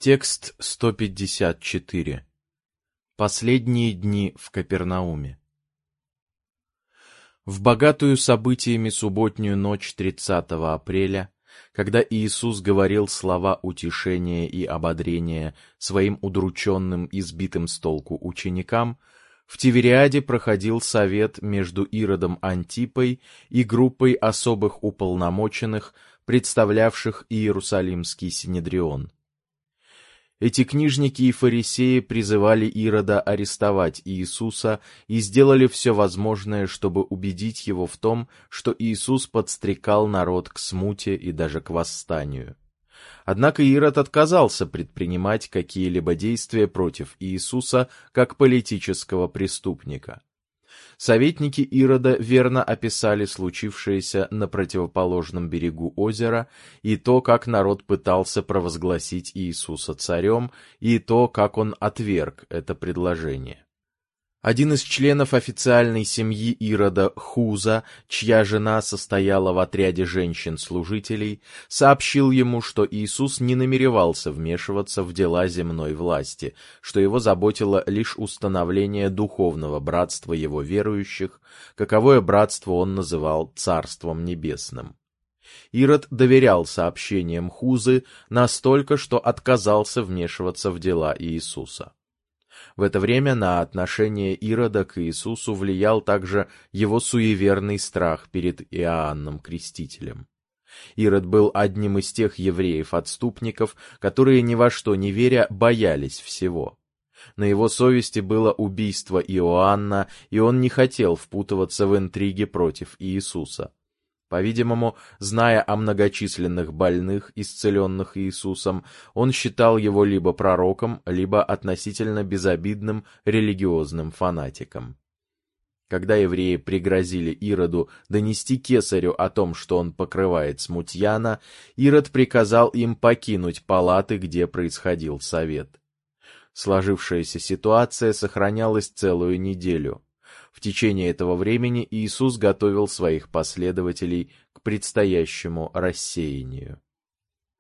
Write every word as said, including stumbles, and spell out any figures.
Текст сто пятьдесят четыре. Последние дни в Капернауме. В богатую событиями субботнюю ночь тридцатого апреля, когда Иисус говорил слова утешения и ободрения своим удрученным и сбитым с толку ученикам, в Тивериаде проходил совет между Иродом Антипой и группой особых уполномоченных, представлявших Иерусалимский синедрион. Эти книжники и фарисеи призывали Ирода арестовать Иисуса и сделали все возможное, чтобы убедить его в том, что Иисус подстрекал народ к смуте и даже к восстанию. Однако Ирод отказался предпринимать какие-либо действия против Иисуса как политического преступника. Советники Ирода верно описали случившееся на противоположном берегу озера и то, как народ пытался провозгласить Иисуса царем, и то, как он отверг это предложение. Один из членов официальной семьи Ирода, Хуза, чья жена состояла в отряде женщин-служителей, сообщил ему, что Иисус не намеревался вмешиваться в дела земной власти, что его заботило лишь установление духовного братства его верующих, каковое братство он называл Царством Небесным. Ирод доверял сообщениям Хузы настолько, что отказался вмешиваться в дела Иисуса. В это время на отношение Ирода к Иисусу влиял также его суеверный страх перед Иоанном Крестителем. Ирод был одним из тех евреев-отступников, которые ни во что не веря боялись всего. На его совести было убийство Иоанна, и он не хотел впутываться в интриги против Иисуса. По-видимому, зная о многочисленных больных, исцеленных Иисусом, он считал его либо пророком, либо относительно безобидным религиозным фанатиком. Когда евреи пригрозили Ироду донести кесарю о том, что он покрывает смутьяна, Ирод приказал им покинуть палаты, где происходил совет. Сложившаяся ситуация сохранялась целую неделю. В течение этого времени Иисус готовил своих последователей к предстоящему рассеянию.